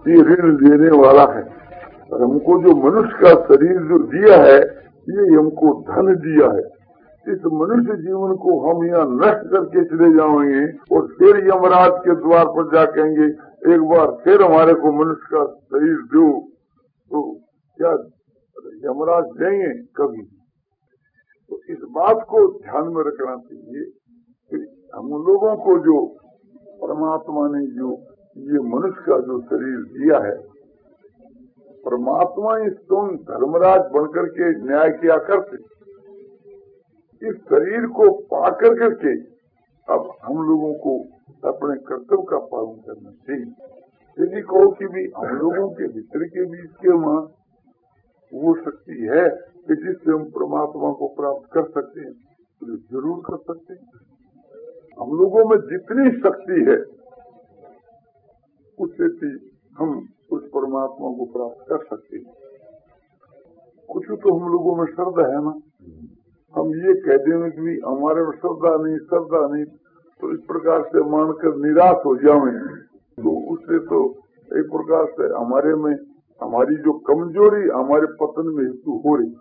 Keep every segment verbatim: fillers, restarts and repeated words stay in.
ये ऋण देने वाला है। और हमको जो मनुष्य का शरीर जो दिया है, ये हमको धन दिया है। इस मनुष्य जीवन को हम यहाँ नष्ट करके चले जाएंगे और फिर यमराज के द्वार पर जा कहेंगे एक बार फिर हमारे को मनुष्य का शरीर दो, तो क्या यमराज देंगे कभी? तो इस बात को ध्यान में रखना चाहिए कि हम लोगों को जो परमात्मा ने जो ये मनुष्य का जो शरीर दिया है, परमात्मा इस तुम धर्मराज बनकर के न्याय किया करते, इस शरीर को पाकर करके अब हम लोगों को अपने कर्तव्य का पालन करना चाहिए। यदि कहो कि भी हम लोगों के भीतर के बीच के मां वो शक्ति है कि जिससे हम परमात्मा को प्राप्त कर सकते हैं, तो जरूर कर सकते हैं। हम लोगों में जितनी शक्ति है उससे भी हम उस परमात्मा को प्राप्त कर सकते हैं। कुछ तो हम लोगों में श्रद्धा है ना, हम ये कह देंगे कि हमारे में श्रद्धा नहीं श्रद्धा नहीं, तो इस प्रकार से मानकर निराश हो जाएं, तो उससे तो एक प्रकार से हमारे में हमारी जो कमजोरी हमारे पतन में हेतु हो रही।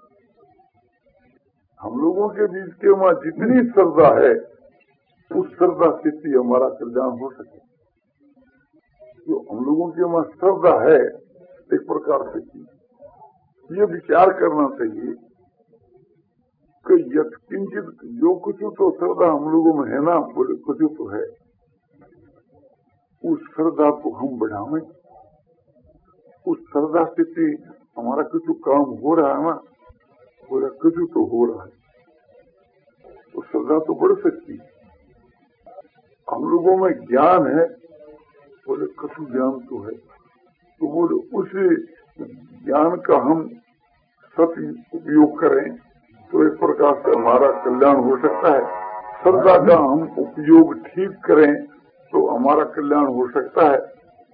हम लोगों के बीच के वहाँ जितनी श्रद्धा है उस श्रद्धा से ही हमारा कल्याण हो सके। जो हम लोगों के वहाँ श्रद्धा है एक प्रकार से ये विचार करना चाहिए कि यथ किंचित जो कुछ तो श्रद्धा हम लोगों में है ना, बोले कुछ तो है, उस श्रद्धा को हम बढ़ावें। उस श्रद्धा से हमारा कुछ काम हो रहा है ना, बोले कुछ तो हो रहा है, तो श्रद्धा तो बढ़ सकती है। हम लोगों में ज्ञान है, बोले कुछ ज्ञान तो है, तो बोले उस ज्ञान का हम सही उपयोग करें तो एक प्रकार से हमारा कल्याण हो सकता है। श्रद्धा का हम उपयोग ठीक करें तो हमारा कल्याण हो सकता है।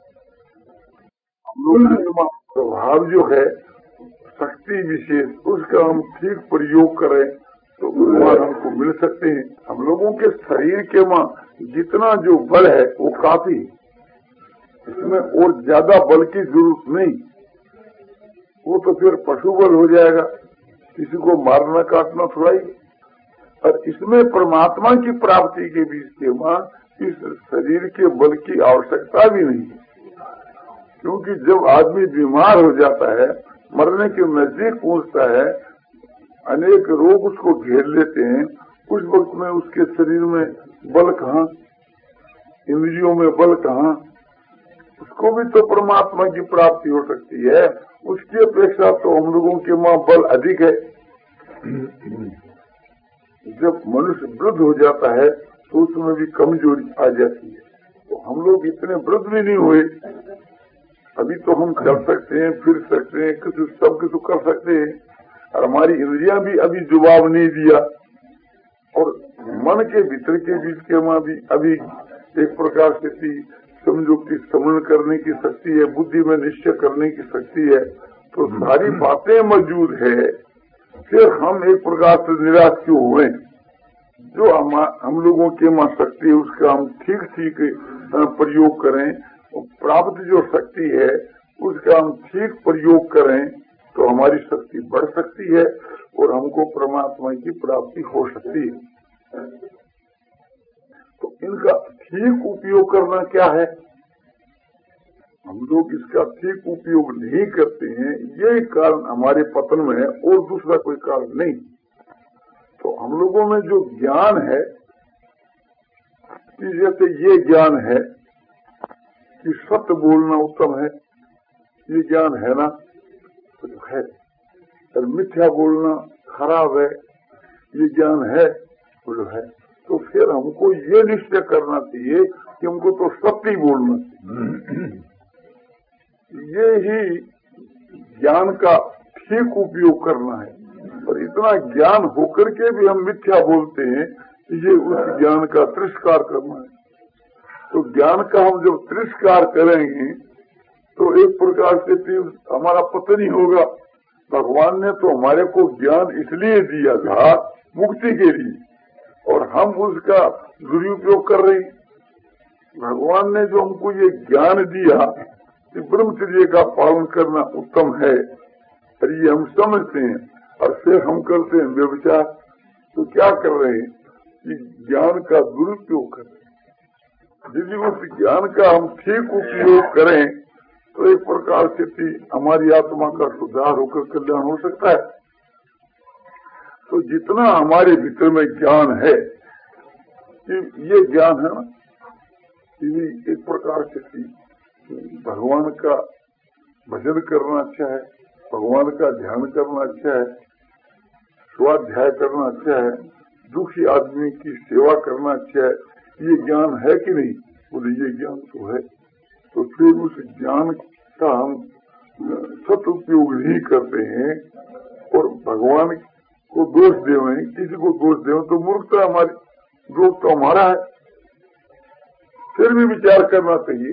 हम लोग का प्रभाव जो है शक्ति विशेष, उसका हम ठीक प्रयोग करें तो उपकार हमको मिल सकते हैं। हम लोगों के शरीर के मां जितना जो बल है वो काफी, इसमें और ज्यादा बल की जरूरत नहीं, वो तो फिर पशु बल हो जाएगा, किसी को मारना काटना थोड़ा ही। और इसमें परमात्मा की प्राप्ति के बीच के मां इस शरीर के बल की आवश्यकता भी नहीं है, क्योंकि जब आदमी बीमार हो जाता है, मरने के नजदीक पहुंचता है, अनेक रोग उसको घेर लेते हैं, उस वक्त में उसके शरीर में बल कहाँ, इंद्रियों में बल कहाँ, उसको भी तो परमात्मा की प्राप्ति हो सकती है। उसकी अपेक्षा तो हम लोगों के मां बल अधिक है। जब मनुष्य वृद्ध हो जाता है तो उसमें भी कमजोरी आ जाती है। तो हम लोग इतने वृद्ध भी नहीं हुए, अभी तो हम चल सकते हैं, फिर सकते हैं, कुछ सब कुछ कर सकते हैं, और हमारी इंद्रियां भी अभी जवाब नहीं दिया, और मन के भीतर के बीच के मां भी अभी एक प्रकार से समझो कि समझ करने की शक्ति है, बुद्धि में निश्चय करने की शक्ति है, तो सारी बातें मौजूद है। फिर हम एक प्रकार से निराश क्यों हुए? जो हम हम लोगों के मां शक्ति है उसका हम ठीक ठीक प्रयोग करें, प्राप्त जो शक्ति है उसका हम ठीक प्रयोग करें तो हमारी शक्ति बढ़ सकती है और हमको परमात्मा की प्राप्ति हो सकती है। तो इनका ठीक उपयोग करना क्या है? हम लोग इसका ठीक उपयोग नहीं करते हैं, यही कारण हमारे पतन में है और दूसरा कोई कारण नहीं। तो हम लोगों में जो ज्ञान है, जैसे ये ज्ञान है कि सत्य बोलना उत्तम है, ये ज्ञान है ना, तो है, और मिथ्या बोलना खराब है, ये ज्ञान है, तो है। तो फिर हमको ये निश्चय करना चाहिए कि हमको तो सत्य ही बोलना चाहिए। ये ही ज्ञान का ठीक उपयोग करना है। और इतना ज्ञान होकर के भी हम मिथ्या बोलते हैं, ये उस ज्ञान का तिरस्कार करना है। तो ज्ञान का हम जब तिरस्कार करेंगे तो एक प्रकार से हमारा पतन ही होगा। भगवान ने तो हमारे को ज्ञान इसलिए दिया था मुक्ति के लिए, और हम उसका दुरुपयोग कर रहे हैं। भगवान ने जो हमको ये ज्ञान दिया, कि ब्रह्मचर्य का पालन करना उत्तम है, और ये हम समझते हैं, और फिर हम करते हैं व्यभिचार, तो क्या कर रहे हैं कि ज्ञान का दुरुपयोग कर रहे हैं। यदि उस ज्ञान का हम ठीक उपयोग करें तो एक प्रकार से हमारी आत्मा का सुधार होकर कल्याण हो सकता है। तो जितना हमारे भीतर में ज्ञान है, कि ये ज्ञान है ना, कि एक प्रकार से भगवान का भजन करना अच्छा है, भगवान का ध्यान करना अच्छा है, स्वाध्याय करना अच्छा है, दुखी आदमी की सेवा करना अच्छा है, ये ज्ञान है कि नहीं? बोले ये ज्ञान तो है। तो फिर उस ज्ञान का हम सदुपयोग नहीं करते हैं और भगवान को दोष देवें, किसी को दोष देवें तो मूर्खता हमारी, दोष तो हमारा है। फिर भी विचार करना चाहिए।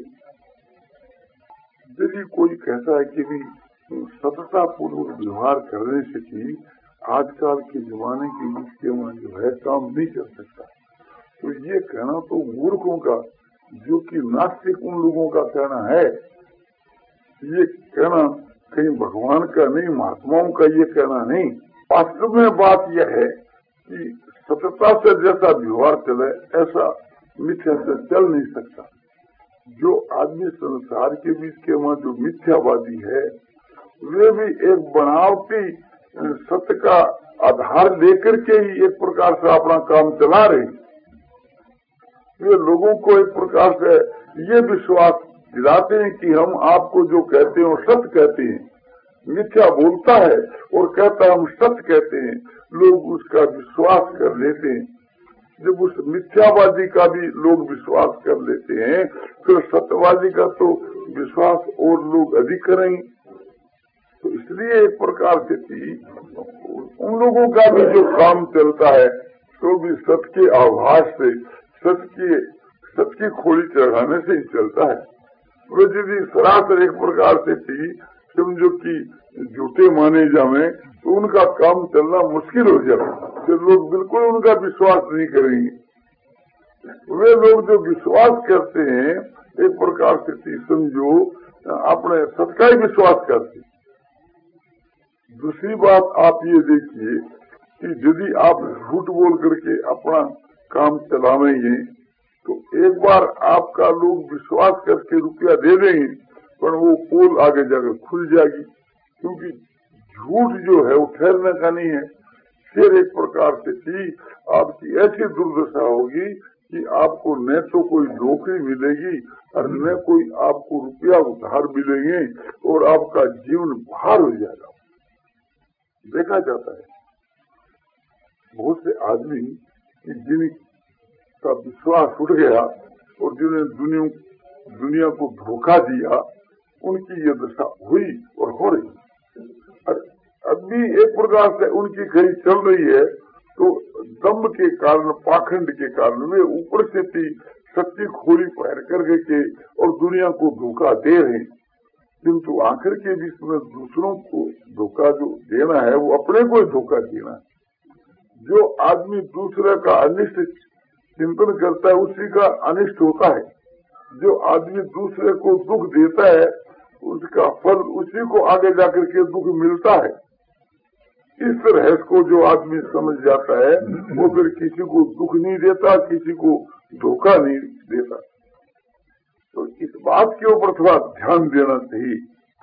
यदि कोई कहता है कि भी सतता पूर्वक व्यवहार करने से कि आजकल के जमाने के मुख्यमा जो है काम नहीं कर सकता, तो ये कहना तो मूर्खों का, जो कि नास्तिक उन लोगों का कहना है। ये कहना कहीं भगवान का नहीं, महात्माओं का ये कहना नहीं। वास्तव में बात यह है कि सतता से जैसा व्यवहार चले ऐसा मिथ्या से चल नहीं सकता। जो आदमी संसार के बीच के वहाँ जो मिथ्यावादी है, वे भी एक बनावटी सत्य का आधार लेकर के ही एक प्रकार से अपना काम चला रहे। वे लोगों को एक प्रकार से ये विश्वास दिलाते हैं कि हम आपको जो कहते हैं वो सत्य कहते हैं। मिथ्या बोलता है और कहता है हम सत्य कहते हैं, लोग उसका विश्वास कर लेते हैं। जब उस मिथ्यावादी का भी लोग विश्वास कर लेते हैं, फिर सत्यवादी का तो विश्वास और लोग अधिक करेंगे। तो इसलिए एक प्रकार से उन लोगों का भी जो काम चलता है तो भी सत्य के आभास से, सत्य के सत्य की खोली चढ़ाने से ही चलता है। वो यदि सरासर एक प्रकार से थी समझो कि झूठे माने जावे तो उनका काम चलना मुश्किल हो जाए, फिर लोग बिल्कुल उनका विश्वास नहीं करेंगे। वे लोग जो विश्वास करते हैं एक प्रकार से समझो अपने सत्य का ही विश्वास करते। दूसरी बात आप ये देखिए कि यदि आप झूठ बोल करके अपना काम चलावेंगे तो एक बार आपका लोग विश्वास करके रुपया दे देंगे, पर वो पोल आगे जाकर खुल जाएगी, क्योंकि झूठ जो है वो ठहरने का नहीं है। फिर एक प्रकार से थी आपकी ऐसी दुर्दशा होगी कि आपको न तो कोई नौकरी मिलेगी और न कोई आपको रुपया उधार मिलेंगे और आपका जीवन भार हो जाएगा। देखा जाता है बहुत से आदमी जिनका विश्वास उठ गया और जिन्हें दुनिया दुनिया को धोखा दिया, उनकी ये दशा हुई और हो रही। और अभी एक प्रकार से उनकी घड़ी चल रही है, तो दम्भ के कारण, पाखंड के कारण वे ऊपर से भी सच्ची खोली पैर करके के और दुनिया को धोखा दे रहे हैं। किंतु आखिर के बीच में दूसरों को धोखा जो देना है वो अपने को ही धोखा देना है। जो आदमी दूसरे का अनिष्ट चिंतन करता है उसी का अनिष्ट होता है। जो आदमी दूसरे को दुख देता है उसका फल उसी को आगे जाकर के दुख मिलता है। इस तरह को जो आदमी समझ जाता है वो फिर किसी को दुख नहीं देता, किसी को धोखा नहीं देता। तो इस बात के ऊपर थोड़ा ध्यान देना चाहिए।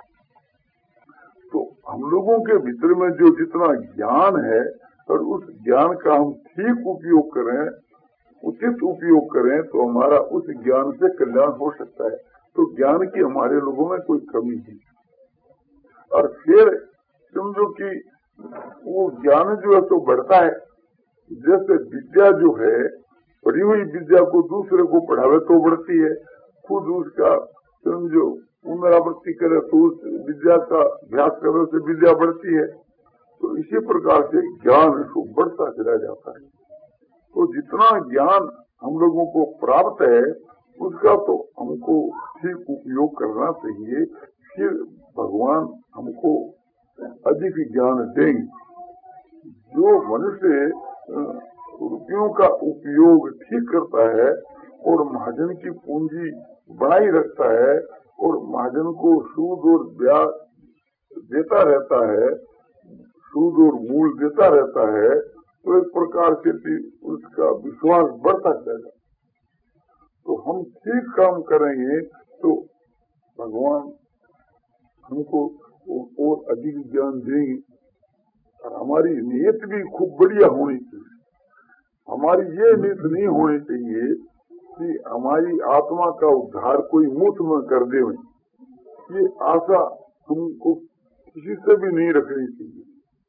तो हम लोगों के भीतर में जो जितना ज्ञान है और उस ज्ञान का हम ठीक उपयोग करें, उचित उपयोग करें, तो हमारा उस ज्ञान से कल्याण हो सकता है। तो ज्ञान की हमारे लोगों में कोई कमी नहीं। और फिर समझो कि वो ज्ञान जो है तो बढ़ता है। जैसे विद्या जो है, पढ़ी हुई विद्या को दूसरे को पढ़ावे तो बढ़ती है, खुद उसका समझो पुनरावृत्ति करे तो उस विद्या का अभ्यास करने से विद्या बढ़ती है। तो इसी प्रकार से ज्ञान को बढ़ता चला जाता है। तो जितना ज्ञान हम लोगों को प्राप्त है उसका तो हमको ठीक उपयोग करना चाहिए। फिर भगवान हमको अधिक ज्ञान देंगे। जो मनुष्य रुपयों का उपयोग ठीक करता है और महाजन की पूंजी बनाई रखता है और महाजन को सूद और ब्याज देता रहता है, सूद और मूल देता रहता है, तो एक प्रकार से उसका विश्वास बढ़ता जाएगा। तो हम ठीक काम करेंगे तो भगवान हमको और अधिक ज्ञान देंगे। और हमारी नीयत भी खूब बढ़िया होनी चाहिए। हमारी ये नीयत नहीं होनी चाहिए कि हमारी आत्मा का उद्धार कोई मुफ्त में कर दे। ये आशा हमको किसी से भी नहीं रखनी चाहिए।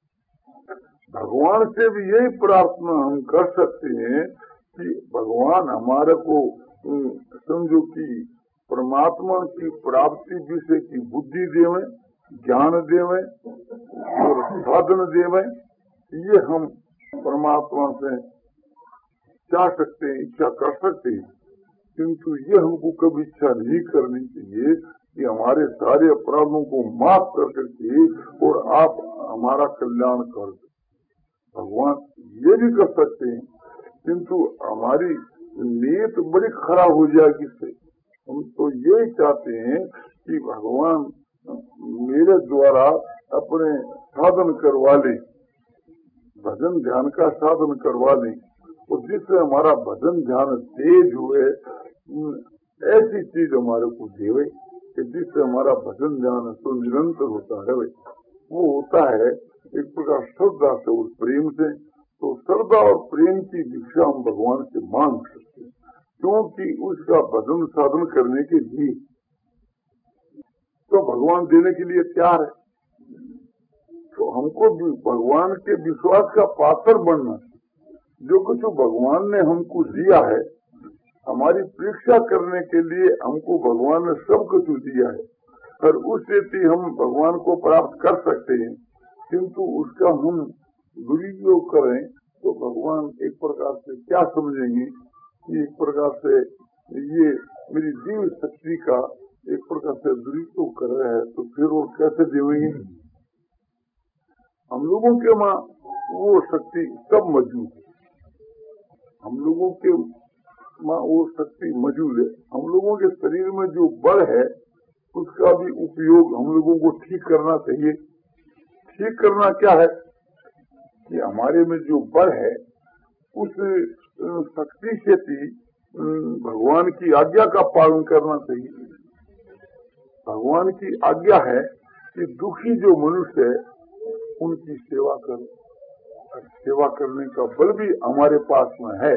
भगवान से भी यही प्रार्थना हम कर सकते हैं कि भगवान हमारे को समझो कि परमात्मा की प्राप्ति विषय की बुद्धि देवे, ज्ञान देवे और साधन देवे। ये हम परमात्मा से चाह सकते हैं, इच्छा कर सकते हैं, किंतु ये हमको कभी इच्छा नहीं करनी चाहिए कि हमारे सारे अपराधों को माफ कर करके और आप हमारा कल्याण कर दो। भगवान ये भी कर सकते हैं, किंतु हमारी नीयत बड़ी खराब हो जाएगी इससे। हम तो यही चाहते हैं कि भगवान मेरे द्वारा अपने साधन करवा ले, भजन ध्यान का साधन करवा ले, और जिससे हमारा भजन ध्यान तेज हुए, ऐसी चीज हमारे को देवे कि जिससे हमारा भजन ध्यान तो निरंतर होता रहे। वो होता है एक प्रकार श्रद्धा से और प्रेम से। तो श्रद्धा और प्रेम की दीक्षा हम भगवान से मांग सकते हैं, क्योंकि उसका भजन साधन करने के लिए तो भगवान देने के लिए तैयार है। तो हमको भी भगवान के विश्वास का पात्र बनना, जो कुछ भगवान ने हमको दिया है, हमारी परीक्षा करने के लिए हमको भगवान ने सब कुछ दिया है, और उससे भी हम भगवान को प्राप्त कर सकते हैं, किंतु उसका हम दुरुपयोग करें तो भगवान एक प्रकार से क्या समझेंगे कि एक प्रकार से ये मेरी दिव्य शक्ति का एक प्रकार से दुरुपयोग कर रहे हैं, तो फिर वो कैसे देवेंगे। हम लोगों के वहाँ वो शक्ति सब मौजूद है, हम लोगों के वहाँ वो शक्ति मौजूद है। हम लोगों के शरीर में जो बल है उसका भी उपयोग हम लोगों को ठीक करना चाहिए। ठीक करना क्या है कि हमारे में जो बल है उस शक्ति से भी भगवान की आज्ञा का पालन करना चाहिए। भगवान की आज्ञा है कि दुखी जो मनुष्य है उनकी सेवा करो, और सेवा करने का बल भी हमारे पास में है,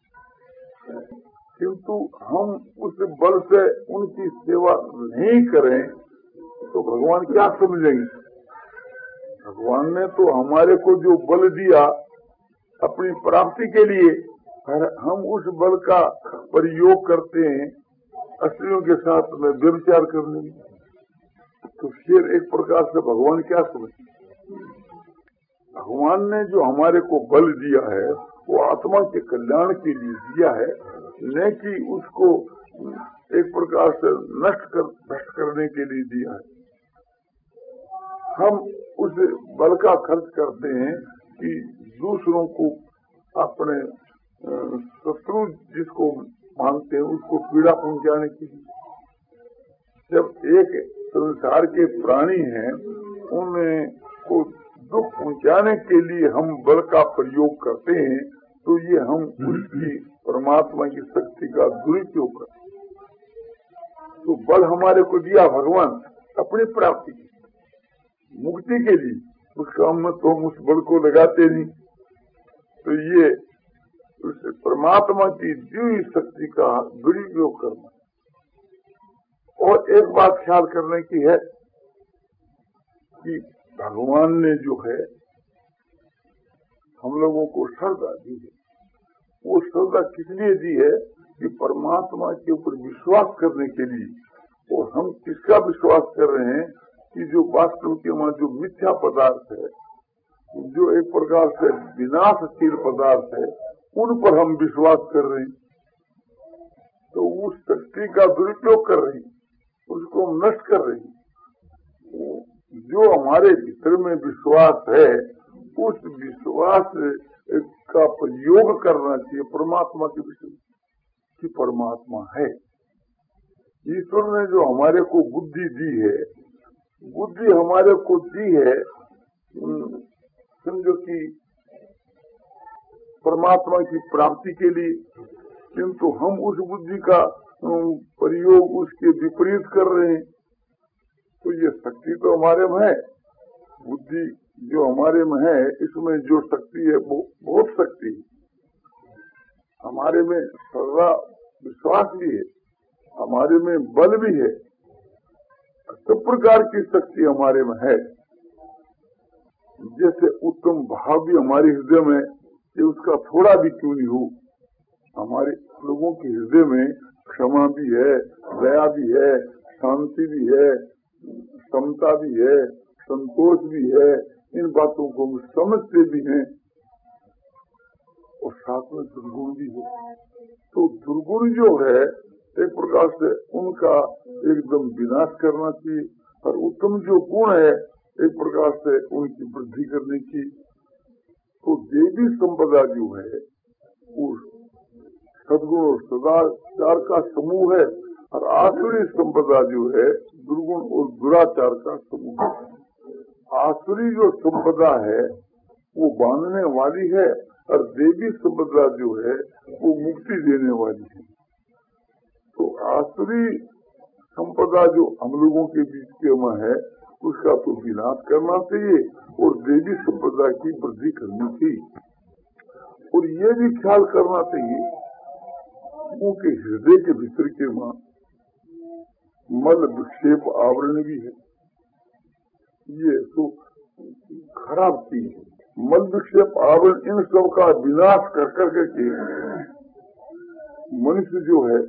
किंतु हम उस बल से उनकी सेवा नहीं करें तो भगवान क्या समझेंगे। भगवान ने तो हमारे को जो बल दिया अपनी प्राप्ति के लिए, और हम उस बल का प्रयोग करते हैं स्त्रियों के साथ में व्यभिचार करने में, तो फिर एक प्रकार से भगवान क्या समझे। भगवान ने जो हमारे को बल दिया है वो आत्मा के कल्याण के लिए दिया है, न कि उसको एक प्रकार से नष्ट कर भ्रष्ट करने के लिए दिया है। हम उस बल का खर्च करते हैं कि दूसरों को अपने शत्रु जिसको मानते हैं उसको पीड़ा पहुंचाने के लिए। जब एक संसार के प्राणी हैं उनको दुख पहुंचाने के लिए हम बल का प्रयोग करते हैं, तो ये हम उसकी परमात्मा की शक्ति का दुरुपयोग करते हैं। तो बल हमारे को दिया भगवान अपनी प्राप्ति की, मुक्ति के लिए, उस काम में तो हम उस बल को लगाते नहीं। तो ये उस परमात्मा की दिव्य शक्ति का दुरुपयोग करना। और एक बात ख्याल करने की है कि भगवान ने जो है हम लोगों को श्रद्धा दी है, वो श्रद्धा किस लिए दी है कि परमात्मा के ऊपर विश्वास करने के लिए। और हम किसका विश्वास कर रहे हैं कि जो वास्तव के वहाँ जो मिथ्या पदार्थ है, जो एक प्रकार से विनाशशील पदार्थ है, उन पर हम विश्वास कर रहे हैं, तो उस शक्ति का दुरुपयोग कर रहे हैं, उसको हम नष्ट कर रहे हैं। जो हमारे भीतर में विश्वास है उस विश्वास का प्रयोग करना चाहिए परमात्मा के विषय की। परमात्मा है, ईश्वर ने जो हमारे को बुद्धि दी है, बुद्धि हमारे को दी है समझो कि परमात्मा की प्राप्ति के लिए, किंतु हम उस बुद्धि का प्रयोग उसके विपरीत कर रहे हैं। तो ये शक्ति तो हमारे में है, बुद्धि जो हमारे में है, इसमें जो शक्ति है वो बहुत शक्ति है। हमारे में सदा विश्वास भी है, हमारे में बल भी है, सब प्रकार की शक्ति हमारे में है। जैसे उत्तम भाव भी हमारे हृदय में, कि उसका थोड़ा भी क्यों नहीं हो। हमारे लोगों के हृदय में क्षमा भी है, दया भी है, शांति भी है, समता भी है, संतोष भी है, इन बातों को हम समझते भी हैं, और साथ में दुर्गुण भी है। तो दुर्गुण जो है एक प्रकार से उनका एकदम विनाश करना चाहिए, और उत्तम जो गुण है एक प्रकार से उनकी वृद्धि करने की। तो देवी संपदा जो है वो सद्गुण और सदाचार का समूह है, और आसुरी संपदा जो है दुर्गुण और दुराचार का समूह है। आसुरी जो संपदा है वो बांधने वाली है, और देवी संपदा जो है वो मुक्ति देने वाली है। तो आसुरी संपदा जो हम लोगों के बीच के में है उसका तो विनाश करना चाहिए, और देवी संपदा की वृद्धि करनी चाहिए। और ये भी ख्याल करना चाहिए उनके हृदय के भीतर के मां मल विक्षेप आवरण भी है। ये तो खराब चीज है। मल विक्षेप आवरण इन सब का विनाश कर कर के मनुष्य जो है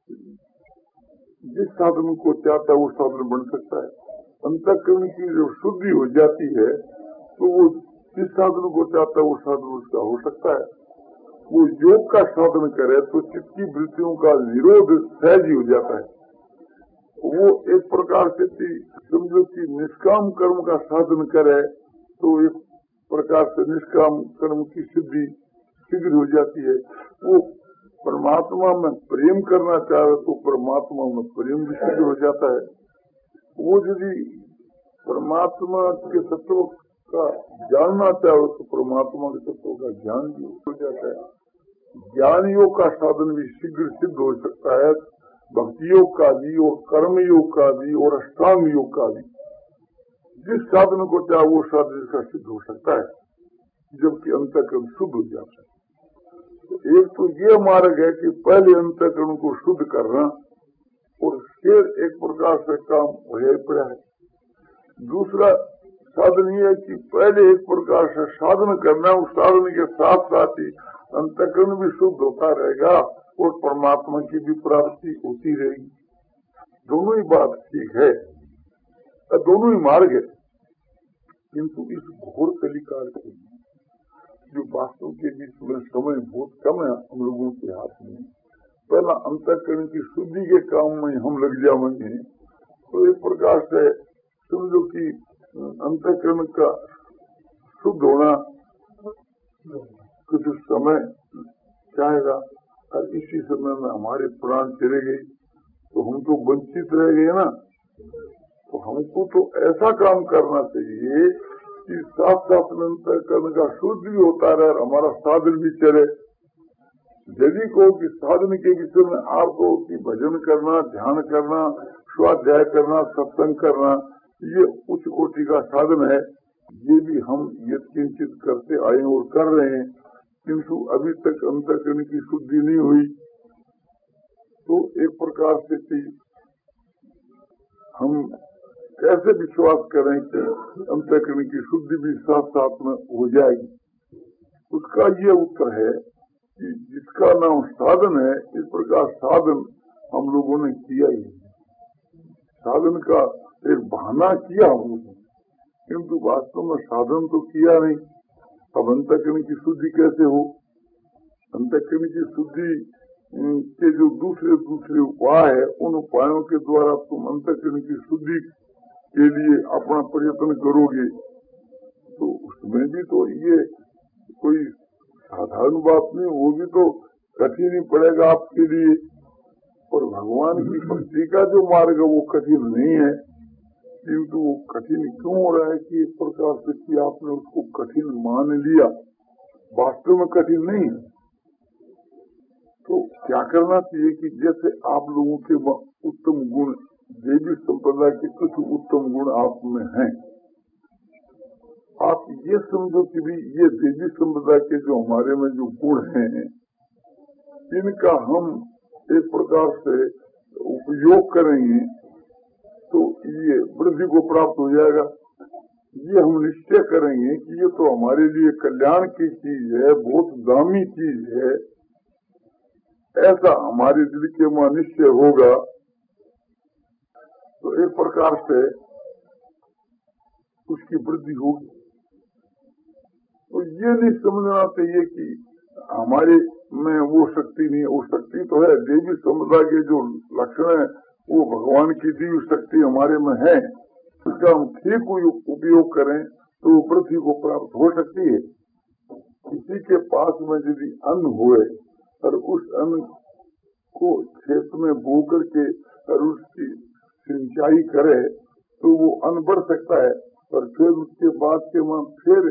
जिस साधन को चाहता है वो साधन बन सकता है। अंतःकरण की जो शुद्धि हो जाती है तो वो जिस साधन को चाहता है वो साधन उसका हो सकता है। वो योग का साधन करे तो चित्त की वृत्तियों का निरोध सहज ही हो जाता है। वो एक प्रकार से समझो कि निष्काम कर्म का साधन करे तो एक प्रकार से निष्काम कर्म की सिद्धि शीघ्र हो जाती है। वो परमात्मा में प्रेम करना चाहे तो परमात्मा में प्रेम भी शीघ्र हो जाता है। वो यदि परमात्मा के तत्व का जानना चाहे तो परमात्मा के तत्व का ज्ञान भी हो जाता है। ज्ञान योग का साधन भी शीघ्र सिद्ध हो सकता है, भक्ति योग का भी और कर्म योग का भी और अष्टांग योग का भी। जिस साधन को चाहे वो साधन इसका सिद्ध हो सकता है, जबकि अंतःकरण शुद्ध हो जाता है। तो एक तो ये मार्ग है कि पहले अंतःकरण को शुद्ध करना, और फिर एक प्रकार से काम वही पड़ा है। दूसरा साधन ये है कि पहले एक प्रकार से साधन करना, उस साधन के साथ साथ ही अंतःकरण भी शुद्ध होता रहेगा और परमात्मा की भी प्राप्ति होती रहेगी। दोनों ही बात ठीक है, दोनों ही मार्ग है। किंतु इस घोर कलिकाल के जो वास्तव के बीच में समय बहुत कम है हम लोगों के हाथ में, पहला अंतःकरण की शुद्धि के काम में हम लग जाएंगे तो एक प्रकार से समझो कि अंतःकरण का शुद्ध होना कुछ समय चाहेगा, और इसी समय में हमारे प्राण चले गए तो हम तो वंचित रह गए ना। तो हमको तो ऐसा काम करना चाहिए कि साथ साथ अंतःकरण का शुद्ध भी होता रहे और हमारा साधन भी चले। यदि को कि साधन के विषय में आपको कि भजन करना, ध्यान करना, स्वाध्याय करना, सत्संग करना, ये उच्च कोटि का साधन है। ये भी हम ये किंचित करते आए और कर रहे हैं, किंतु अभी तक अंतःकरण की शुद्धि नहीं हुई। तो एक प्रकार से हम कैसे विश्वास करें कि अंतःकरण की शुद्धि भी साथ साथ में हो जाएगी? उसका ये उत्तर है कि जिसका नाम साधन है, इस प्रकार साधन हम लोगों ने किया ही। साधन का एक बहाना किया हम लोगों, किंतु वास्तव में साधन तो किया नहीं। अब अंतःकरण की शुद्धि कैसे हो? अंतःकरण की शुद्धि के जो दूसरे दूसरे उपाय है, उन उपायों के द्वारा तुम अंतःकरण की शुद्धि के लिए अपना प्रयत्न करोगे तो उसमें भी तो ये कोई साधारण बात नहीं, वो भी तो कठिन ही पड़ेगा आपके लिए। और भगवान की भक्ति का जो मार्ग है वो कठिन नहीं है, किंतु वो कठिन क्यों हो रहा है कि एक प्रकार से कि आपने उसको कठिन मान लिया, वास्तव में कठिन नहीं है। तो क्या करना चाहिए कि जैसे आप लोगों के उत्तम गुण, देवी संप्रदाय के कुछ उत्तम गुण आप में हैं, आप ये समझो कि भी ये देवी संप्रदाय के जो हमारे में जो गुण हैं, इनका हम एक प्रकार से उपयोग करेंगे तो ये वृद्धि को प्राप्त हो जाएगा। ये हम निश्चय करेंगे कि ये तो हमारे लिए कल्याण की चीज है, बहुत दामी चीज है, ऐसा हमारे दिल के में निश्चय होगा तो एक प्रकार से उसकी वृद्धि होगी। तो ये नहीं समझना चाहिए कि हमारे में वो शक्ति नहीं है, वो शक्ति तो है। देवी समुदाय के जो लक्षण है वो भगवान की दी शक्ति हमारे में है, उसका हम ठीक उपयोग करें तो पृथ्वी को प्राप्त हो सकती है। किसी के पास में यदि अन्न हुए और उस अन्न को खेत में बो करके और उसकी सिंचाई करे तो वो अन्न बढ़ सकता है, और फिर उसके बाद के वहाँ फिर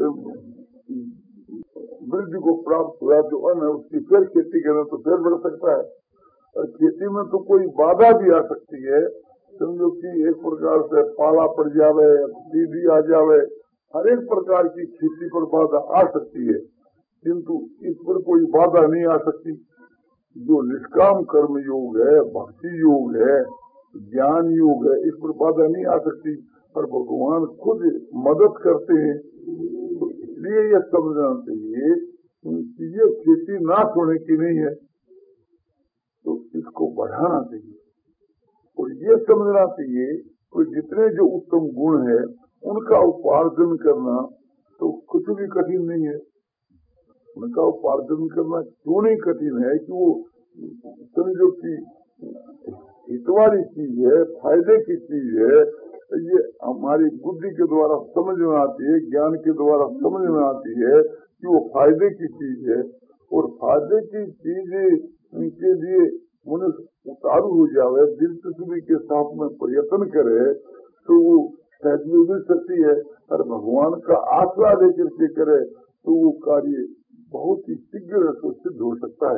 वृद्धि को प्राप्त हुआ जो अन्न है उसकी फिर खेती करें तो फिर बढ़ सकता है। और खेती में तो कोई बाधा भी आ सकती है, समझो कि एक प्रकार से पाला पड़ जावे, टीडी आ जावे, हर एक प्रकार की खेती पर बाधा आ सकती है, किंतु इस पर कोई बाधा नहीं आ सकती। जो निष्काम कर्म योग है, भक्ति योग है, ज्ञान योग है, इस पर बाधा नहीं आ सकती, और भगवान खुद मदद करते हैं। तो इसलिए यह समझना चाहिए कि ये खेती नाश होने की नहीं है, तो इसको बढ़ाना चाहिए। और ये समझना चाहिए कि जितने जो उत्तम गुण है उनका उपार्जन करना तो कुछ भी कठिन नहीं है। उनका उपार्जन करना क्यों नहीं कठिन है कि वो समझो कि हितवारी चीज है, फायदे की चीज है, ये हमारी बुद्धि के द्वारा समझ में आती है, ज्ञान के द्वारा समझ में आती है कि वो फायदे की चीज है। और फायदे की चीज के लिए मनुष्य उतारू हो जावे, दिलचस्पी के साथ में प्रयत्न करे तो वो शायद में मिल सकती है, और भगवान का आसरा लेकर के करे तो वो कार्य बहुत ही शीघ्र सिद्ध हो सकता है।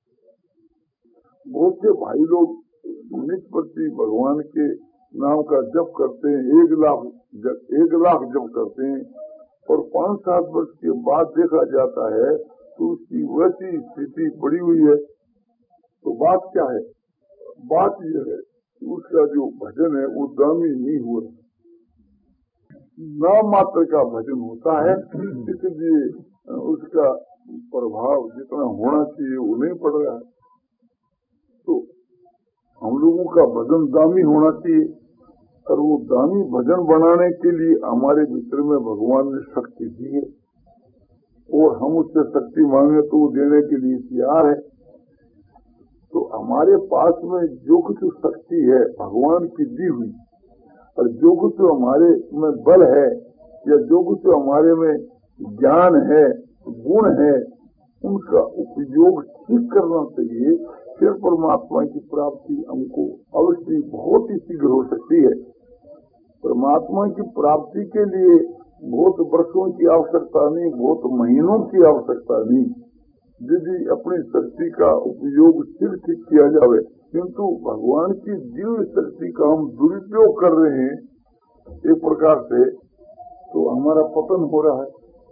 बहुत से भाई लोग निष्प्रति भगवान के नाम का जप करते हैं, एक लाख एक लाख जप करते हैं, और पाँच सात वर्ष के बाद देखा जाता है तो उसकी वैसी स्थिति पड़ी हुई है। तो बात क्या है? बात यह है कि उसका जो भजन है वो दामी नहीं हुआ, नाम मात्र का भजन होता है, इसलिए उसका प्रभाव जितना होना चाहिए वो नहीं पड़ रहा है। तो हम लोगों का भजन दामी होना चाहिए, और वो दामी भजन बनाने के लिए हमारे भीतर में भगवान ने शक्ति दी है, और हम उससे शक्ति मांगे तो वो देने के लिए तैयार है। तो हमारे पास में जो कुछ शक्ति है भगवान की दी हुई, और जो कुछ हमारे में बल है या जो कुछ हमारे में ज्ञान है, गुण है, उनका उपयोग ठीक करना चाहिए। फिर परमात्मा की प्राप्ति हमको अवश्य बहुत ही शीघ्र हो सकती है। परमात्मा की प्राप्ति के लिए बहुत वर्षों की आवश्यकता नहीं, बहुत महीनों की आवश्यकता नहीं, यदि अपनी शक्ति का उपयोग ठीक ठीक किया जावे। किंतु भगवान की दिव्य शक्ति का हम दुरुपयोग कर रहे हैं एक प्रकार से, तो हमारा पतन हो रहा है।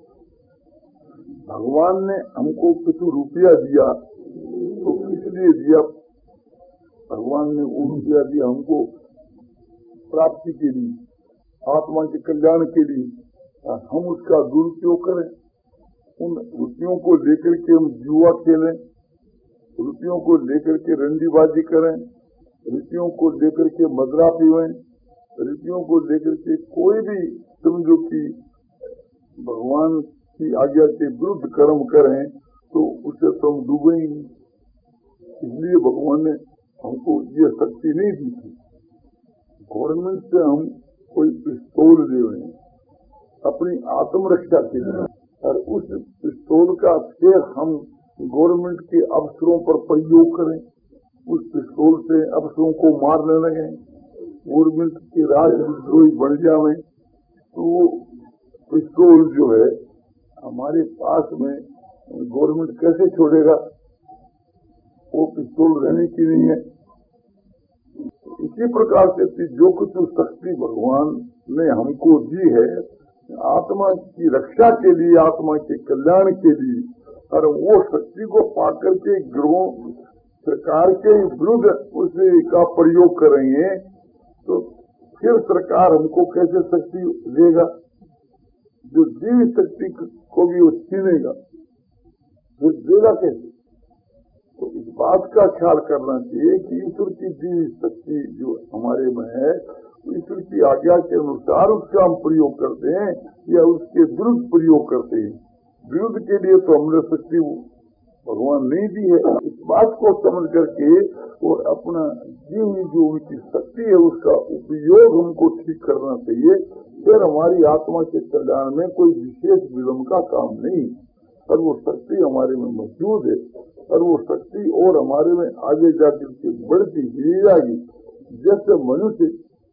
भगवान ने हमको कुछ रुपया दिया तो इसलिए दिया, भगवान ने वो रुपया दिया हमको प्राप्ति के लिए, आत्मा के कल्याण के लिए, हम उसका दुरुपयोग करें। उन रुपयों को लेकर के हम जुआ खेलें, रुपयों को लेकर के रंडीबाजी करें, रुपयों को लेकर के मदरा पीवें, रुपयों को लेकर के कोई भी समझो कि भगवान की आज्ञा के विरुद्ध कर्म करें तो उससे तो हम डूबेंगे। इसलिए भगवान ने हमको ये शक्ति नहीं दी थी। गवर्नमेंट से हम कोई पिस्तौल दे रहे हैं अपनी आत्मरक्षा के लिए, और उस पिस्तौल का फिर हम गवर्नमेंट के अफसरों पर प्रयोग करें, उस पिस्तौल से अफसरों को मारने लगे, गवर्नमेंट के राजद्रोही बन जावे, तो वो पिस्तौल जो है हमारे पास में गवर्नमेंट कैसे छोड़ेगा? वो पिस्तौल रहने की नहीं है। इसी प्रकार से जो कुछ शक्ति भगवान ने हमको दी है आत्मा की रक्षा के लिए, आत्मा के कल्याण के लिए, और वो शक्ति को पाकर के ग्रहों सरकार के विरुद्ध उसे का प्रयोग करेंगे तो फिर सरकार हमको कैसे शक्ति देगा? जो दिव्य शक्ति को भी वो छीनेगा, फिर देगा कैसे? तो इस बात का ख्याल करना चाहिए कि ईश्वर की दिव्य शक्ति जो हमारे में है, ईश्वर की आज्ञा के अनुसार उसका हम प्रयोग करते हैं या उसके विरुद्ध प्रयोग करते हैं। विरुद्ध के लिए तो हमने शक्ति भगवान नहीं दी है। इस बात को समझ करके और अपना दी हुई जो उनकी शक्ति है उसका उपयोग हमको ठीक करना चाहिए। फिर हमारी आत्मा के कल्याण में कोई विशेष विलम्ब का काम नहीं, और वो शक्ति हमारे में मौजूद है, और वो शक्ति और हमारे में आगे जाकर के बढ़ती ही जाएगी। जैसे मनुष्य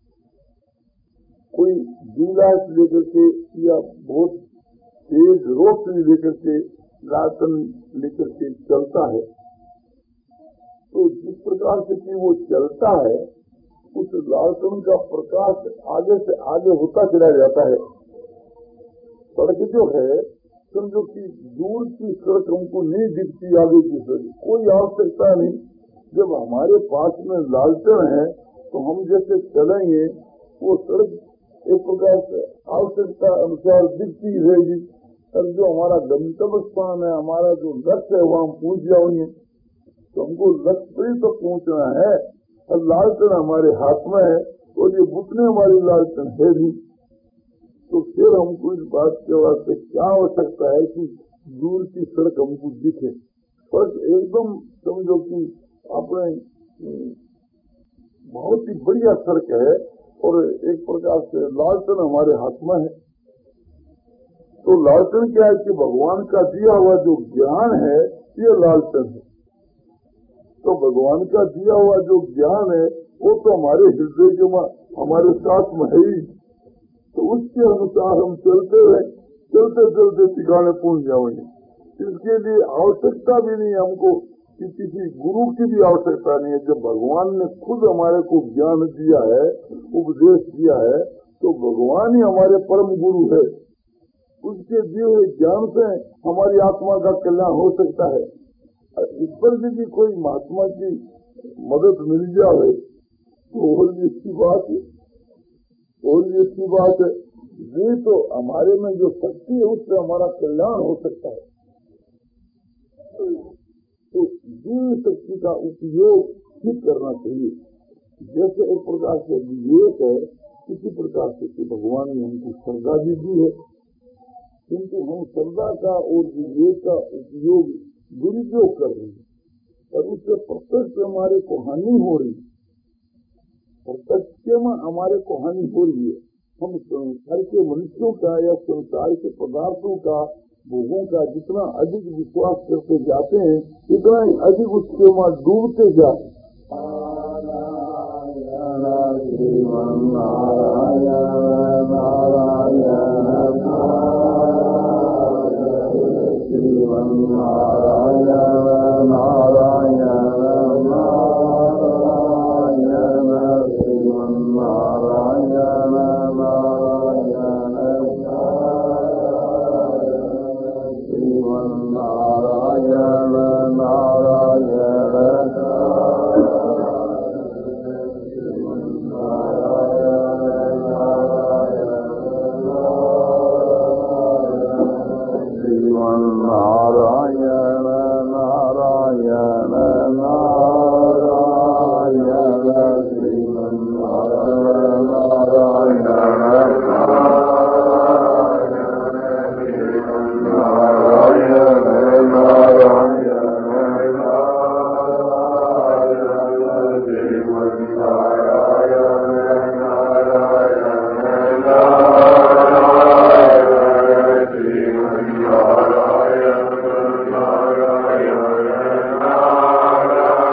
कोई गिलास लेकर के या बहुत तेज रोशनी लेकर के लालटेन लेकर के चलता है, तो जिस प्रकार से कि वो चलता है उस लालटेन का प्रकाश आगे से आगे होता चला जाता है। सड़क जो है समझो कि दूर की सड़क हमको नहीं दिखती, आगे की सड़क कोई आवश्यकता नहीं। जब हमारे पास में लालटेन है तो हम जैसे चलेंगे वो सड़क एक प्रकार से आवश्यकता अनुसार दिखती रहेगी, और जो हमारा गंतव्य स्थान है, हमारा जो लक्ष्य है वहाँ हम पहुँच जाएंगे। तो हमको लक्ष्य पर ही तो पहुँचना है, और लालटेन हमारे हाथ में है और ये बुकने हमारी लालटेन है भी। तो फिर हमको इस बात के वास्ते क्या हो सकता है कि दूर की सड़क हमको दिखे, पर एकदम समझो कि अपने बहुत ही बढ़िया सड़क है और एक प्रकार से लालटेन हमारे हाथ में है। तो लालटेन क्या है कि भगवान का दिया हुआ जो ज्ञान है ये लालटेन है। तो भगवान का दिया हुआ जो ज्ञान है वो तो हमारे हृदय के में हमारे साथ में है ही। तो उसके अनुसार हम चलते हुए चलते चलते ठिकाने पहुंच जाएंगे। इसके लिए आवश्यकता भी नहीं हमको कि किसी गुरु की भी आवश्यकता नहीं है। जब भगवान ने खुद हमारे को ज्ञान दिया है, उपदेश दिया है, तो भगवान ही हमारे परम गुरु है। उसके दिए हुए ज्ञान से हमारी आत्मा का कल्याण हो सकता है। इस पर यदि कोई महात्मा की मदद मिल जाए तो और भी अच्छी बात है, और भी अच्छी बात है। ये तो हमारे में जो शक्ति है उससे हमारा कल्याण हो सकता है। तो दिव्य शक्ति का उपयोग ठीक करना चाहिए। जैसे एक प्रकार से विवेक है, किसी प्रकार से कि भगवान ने हमको श्रद्धा भी दी है, किंतु हम श्रद्धा का और विवेक का उपयोग दुरुपयोग कर रहे हैं, और उससे प्रत्यक्ष हमारे को हानि हो रही है। प्रत्यक्ष में हमारे को हानि हो रही है। हम संसार के मनुष्यों का या संसार के पदार्थों का, भोगों का जितना अधिक विश्वास करते जाते हैं, इतना ही अधिक उसके वहाँ डूबते जाते हैं।